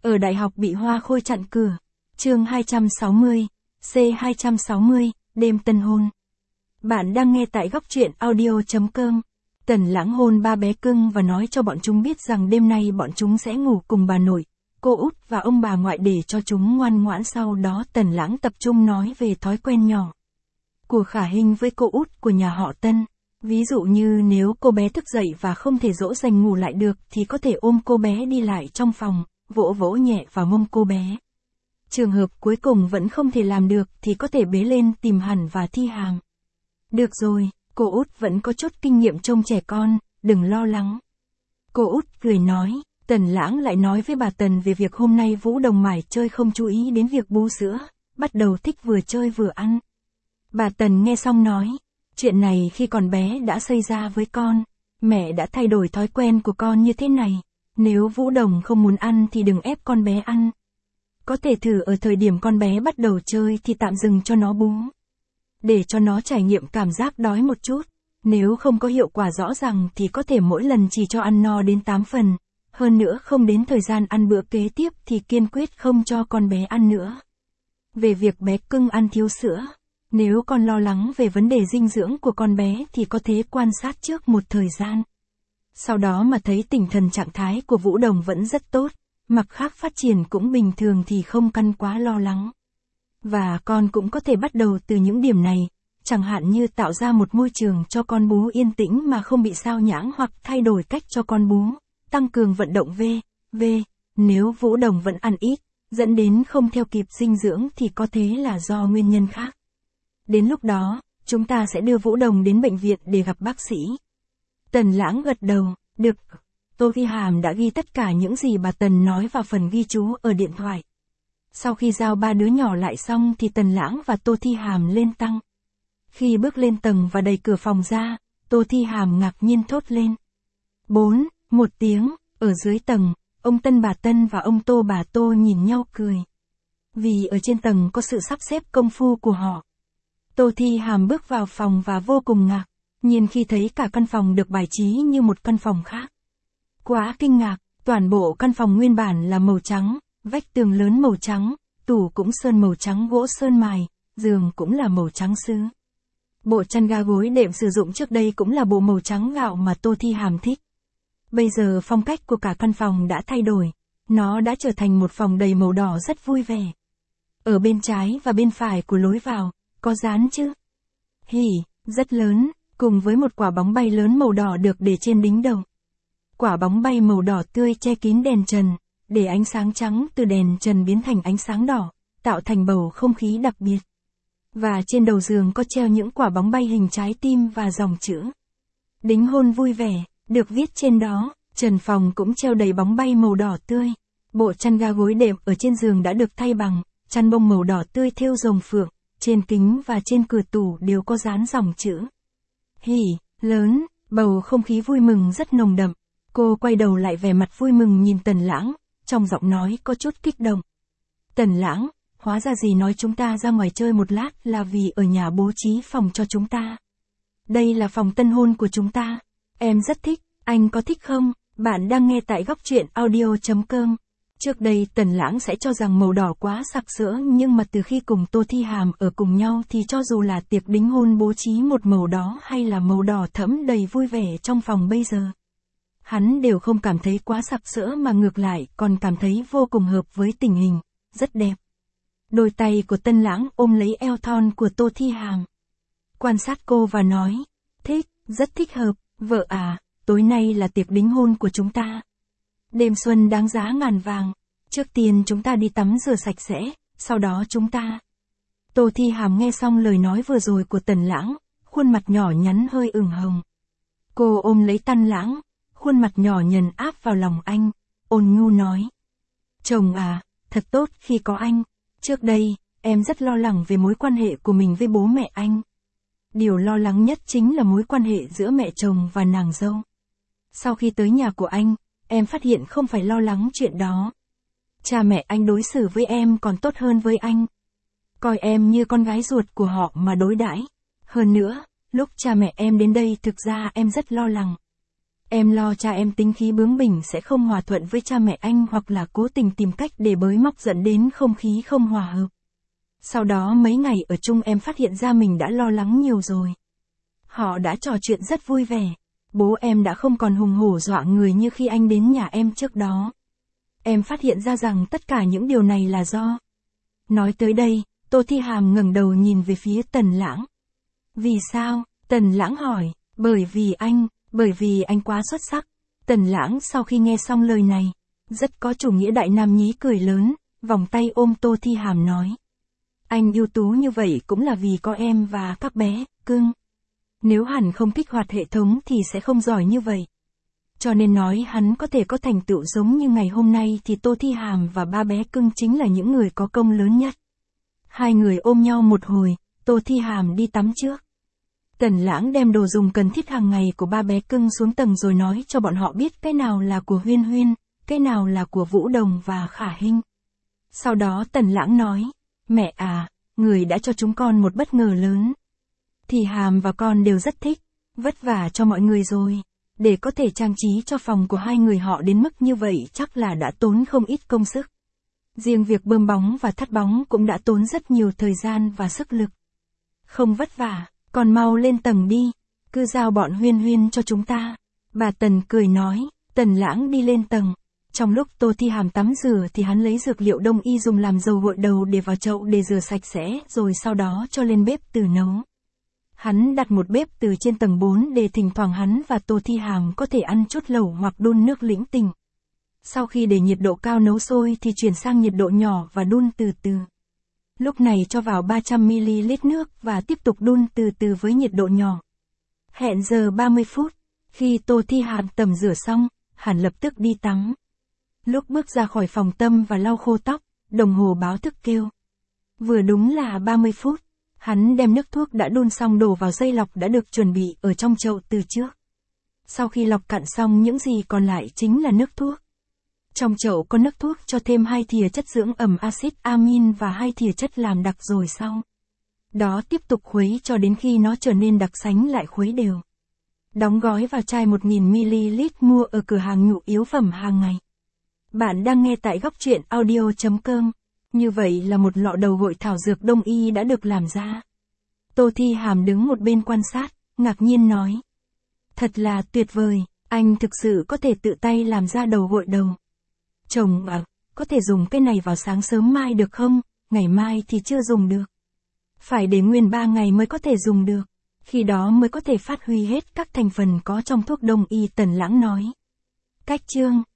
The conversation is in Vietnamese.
Ở đại học bị hoa khôi chặn cửa. Chương 260, C260, đêm tân hôn. Bạn đang nghe tại góc truyện audio.com. Tần Lãng hôn ba bé cưng và nói cho bọn chúng biết rằng đêm nay bọn chúng sẽ ngủ cùng bà nội, cô út và ông bà ngoại để cho chúng ngoan ngoãn. Sau đó Tần Lãng tập trung nói về thói quen nhỏ của Khả Hinh với cô út của nhà họ Tân. Ví dụ như nếu cô bé thức dậy và không thể dỗ dành ngủ lại được thì có thể ôm cô bé đi lại trong phòng, vỗ vỗ nhẹ vào mông cô bé. Trường hợp cuối cùng vẫn không thể làm được thì có thể bế lên tìm Hẳn và Thi Hàm. Được rồi, cô út vẫn có chút kinh nghiệm trông trẻ con, đừng lo lắng. Cô út cười nói. Tần Lãng lại nói với bà Tần về việc hôm nay Vũ Đồng mải chơi không chú ý đến việc bú sữa, bắt đầu thích vừa chơi vừa ăn. Bà Tần nghe xong nói, chuyện này khi còn bé đã xảy ra với con, mẹ đã thay đổi thói quen của con như thế này, nếu Vũ Đồng không muốn ăn thì đừng ép con bé ăn. Có thể thử ở thời điểm con bé bắt đầu chơi thì tạm dừng cho nó bú, để cho nó trải nghiệm cảm giác đói một chút, nếu không có hiệu quả rõ ràng thì có thể mỗi lần chỉ cho ăn no đến 8 phần. Hơn nữa không đến thời gian ăn bữa kế tiếp thì kiên quyết không cho con bé ăn nữa. Về việc bé cưng ăn thiếu sữa, nếu con lo lắng về vấn đề dinh dưỡng của con bé thì có thể quan sát trước một thời gian. Sau đó mà thấy tinh thần trạng thái của Vũ Đồng vẫn rất tốt, mặt khác phát triển cũng bình thường thì không cần quá lo lắng. Và con cũng có thể bắt đầu từ những điểm này, chẳng hạn như tạo ra một môi trường cho con bú yên tĩnh mà không bị sao nhãng hoặc thay đổi cách cho con bú. Tăng cường vận động nếu Vũ Đồng vẫn ăn ít, dẫn đến không theo kịp dinh dưỡng thì có thể là do nguyên nhân khác. Đến lúc đó, chúng ta sẽ đưa Vũ Đồng đến bệnh viện để gặp bác sĩ. Tần Lãng gật đầu, được. Tô Thi Hàm đã ghi tất cả những gì bà Tần nói vào phần ghi chú ở điện thoại. Sau khi giao ba đứa nhỏ lại xong thì Tần Lãng và Tô Thi Hàm lên tăng. Khi bước lên tầng và đẩy cửa phòng ra, Tô Thi Hàm ngạc nhiên thốt lên. 4. Một tiếng, ở dưới tầng, ông Tân bà Tân và ông Tô bà Tô nhìn nhau cười. Vì ở trên tầng có sự sắp xếp công phu của họ. Tô Thi Hàm bước vào phòng và vô cùng ngạc nhiên khi thấy cả căn phòng được bài trí như một căn phòng khác. Quá kinh ngạc, toàn bộ căn phòng nguyên bản là màu trắng, vách tường lớn màu trắng, tủ cũng sơn màu trắng gỗ sơn mài, giường cũng là màu trắng sứ. Bộ chăn ga gối đệm sử dụng trước đây cũng là bộ màu trắng gạo mà Tô Thi Hàm thích. Bây giờ phong cách của cả căn phòng đã thay đổi, nó đã trở thành một phòng đầy màu đỏ rất vui vẻ. Ở bên trái và bên phải của lối vào, có dán chữ Hỉ, rất lớn, cùng với một quả bóng bay lớn màu đỏ được để trên đính đầu. Quả bóng bay màu đỏ tươi che kín đèn trần, để ánh sáng trắng từ đèn trần biến thành ánh sáng đỏ, tạo thành bầu không khí đặc biệt. Và trên đầu giường có treo những quả bóng bay hình trái tim và dòng chữ đính hôn vui vẻ. Được viết trên đó, trần phòng cũng treo đầy bóng bay màu đỏ tươi. Bộ chăn ga gối đệm ở trên giường đã được thay bằng chăn bông màu đỏ tươi thêu rồng phượng, trên kính và trên cửa tủ đều có dán dòng chữ Hỉ, lớn, bầu không khí vui mừng rất nồng đậm. Cô quay đầu lại vẻ mặt vui mừng nhìn Tần Lãng, trong giọng nói có chút kích động. Tần Lãng, hóa ra dì nói chúng ta ra ngoài chơi một lát là vì ở nhà bố trí phòng cho chúng ta. Đây là phòng tân hôn của chúng ta. Em rất thích, anh có thích không? Bạn đang nghe tại góc truyện audio.com. Trước đây Tần Lãng sẽ cho rằng màu đỏ quá sặc sỡ, nhưng mà từ khi cùng Tô Thi Hàm ở cùng nhau thì cho dù là tiệc đính hôn bố trí một màu đó hay là màu đỏ thẫm đầy vui vẻ trong phòng bây giờ, hắn đều không cảm thấy quá sặc sỡ mà ngược lại còn cảm thấy vô cùng hợp với tình hình, rất đẹp. Đôi tay của Tần Lãng ôm lấy eo thon của Tô Thi Hàm, quan sát cô và nói, thích, rất thích hợp. Vợ à, tối nay là tiệc đính hôn của chúng ta. Đêm xuân đáng giá ngàn vàng. Trước tiên chúng ta đi tắm rửa sạch sẽ, sau đó chúng ta. Tô Thi Hàm nghe xong lời nói vừa rồi của Tần Lãng, khuôn mặt nhỏ nhắn hơi ửng hồng. Cô ôm lấy Tần Lãng, khuôn mặt nhỏ nhần áp vào lòng anh, ôn nhu nói. Chồng à, thật tốt khi có anh. Trước đây, em rất lo lắng về mối quan hệ của mình với bố mẹ anh. Điều lo lắng nhất chính là mối quan hệ giữa mẹ chồng và nàng dâu. Sau khi tới nhà của anh, em phát hiện không phải lo lắng chuyện đó. Cha mẹ anh đối xử với em còn tốt hơn với anh. Coi em như con gái ruột của họ mà đối đãi. Hơn nữa, lúc cha mẹ em đến đây thực ra em rất lo lắng. Em lo cha em tính khí bướng bỉnh sẽ không hòa thuận với cha mẹ anh hoặc là cố tình tìm cách để bới móc dẫn đến không khí không hòa hợp. Sau đó mấy ngày ở chung em phát hiện ra mình đã lo lắng nhiều rồi. Họ đã trò chuyện rất vui vẻ. Bố em đã không còn hùng hổ dọa người như khi anh đến nhà em trước đó. Em phát hiện ra rằng tất cả những điều này là do. Nói tới đây, Tô Thi Hàm ngẩng đầu nhìn về phía Tần Lãng. Vì sao? Tần Lãng hỏi. Bởi vì anh quá xuất sắc. Tần Lãng sau khi nghe xong lời này, rất có chủ nghĩa đại nam nhí cười lớn, vòng tay ôm Tô Thi Hàm nói. Anh ưu tú như vậy cũng là vì có em và các bé, cưng. Nếu hắn không kích hoạt hệ thống thì sẽ không giỏi như vậy. Cho nên nói hắn có thể có thành tựu giống như ngày hôm nay thì Tô Thi Hàm và ba bé cưng chính là những người có công lớn nhất. Hai người ôm nhau một hồi, Tô Thi Hàm đi tắm trước. Tần Lãng đem đồ dùng cần thiết hàng ngày của ba bé cưng xuống tầng rồi nói cho bọn họ biết cái nào là của Huyên Huyên, cái nào là của Vũ Đồng và Khả Hinh. Sau đó Tần Lãng nói, mẹ à, người đã cho chúng con một bất ngờ lớn. Thì Hàm và con đều rất thích, vất vả cho mọi người rồi. Để có thể trang trí cho phòng của hai người họ đến mức như vậy chắc là đã tốn không ít công sức. Riêng việc bơm bóng và thắt bóng cũng đã tốn rất nhiều thời gian và sức lực. Không vất vả, còn mau lên tầng đi, cứ giao bọn Huyên Huyên cho chúng ta. Bà Tần cười nói. Tần Lãng đi lên tầng. Trong lúc Tô Thi Hàm tắm rửa thì hắn lấy dược liệu đông y dùng làm dầu gội đầu để vào chậu để rửa sạch sẽ rồi sau đó cho lên bếp từ nấu. Hắn đặt một bếp từ trên tầng 4 để thỉnh thoảng hắn và Tô Thi Hàm có thể ăn chút lẩu hoặc đun nước lĩnh tình. Sau khi để nhiệt độ cao nấu sôi thì chuyển sang nhiệt độ nhỏ và đun từ từ. Lúc này cho vào 300ml nước và tiếp tục đun từ từ với nhiệt độ nhỏ. Hẹn giờ 30 phút. Khi Tô Thi Hàm tầm rửa xong, hắn lập tức đi tắm. Lúc bước ra khỏi phòng tắm và lau khô tóc, đồng hồ báo thức kêu. Vừa đúng là 30 phút. Hắn đem nước thuốc đã đun xong đổ vào dây lọc đã được chuẩn bị ở trong chậu từ trước. Sau khi lọc cạn xong những gì còn lại chính là nước thuốc. Trong chậu có nước thuốc cho thêm 2 thìa chất dưỡng ẩm axit amin và 2 thìa chất làm đặc rồi sau. Đó tiếp tục khuấy cho đến khi nó trở nên đặc sánh lại khuấy đều. Đóng gói vào chai 1000ml mua ở cửa hàng nhu yếu phẩm hàng ngày. Bạn đang nghe tại Góc Truyện Audio.com. Như vậy là một lọ đầu gội thảo dược đông y đã được làm ra. Tô Thi Hàm đứng một bên quan sát, ngạc nhiên nói. Thật là tuyệt vời, anh thực sự có thể tự tay làm ra đầu gội đầu. Chồng à, có thể dùng cái này vào sáng sớm mai được không? Ngày mai thì chưa dùng được. Phải để nguyên 3 ngày mới có thể dùng được. Khi đó mới có thể phát huy hết các thành phần có trong thuốc đông y. Tần Lãng nói. Cách chương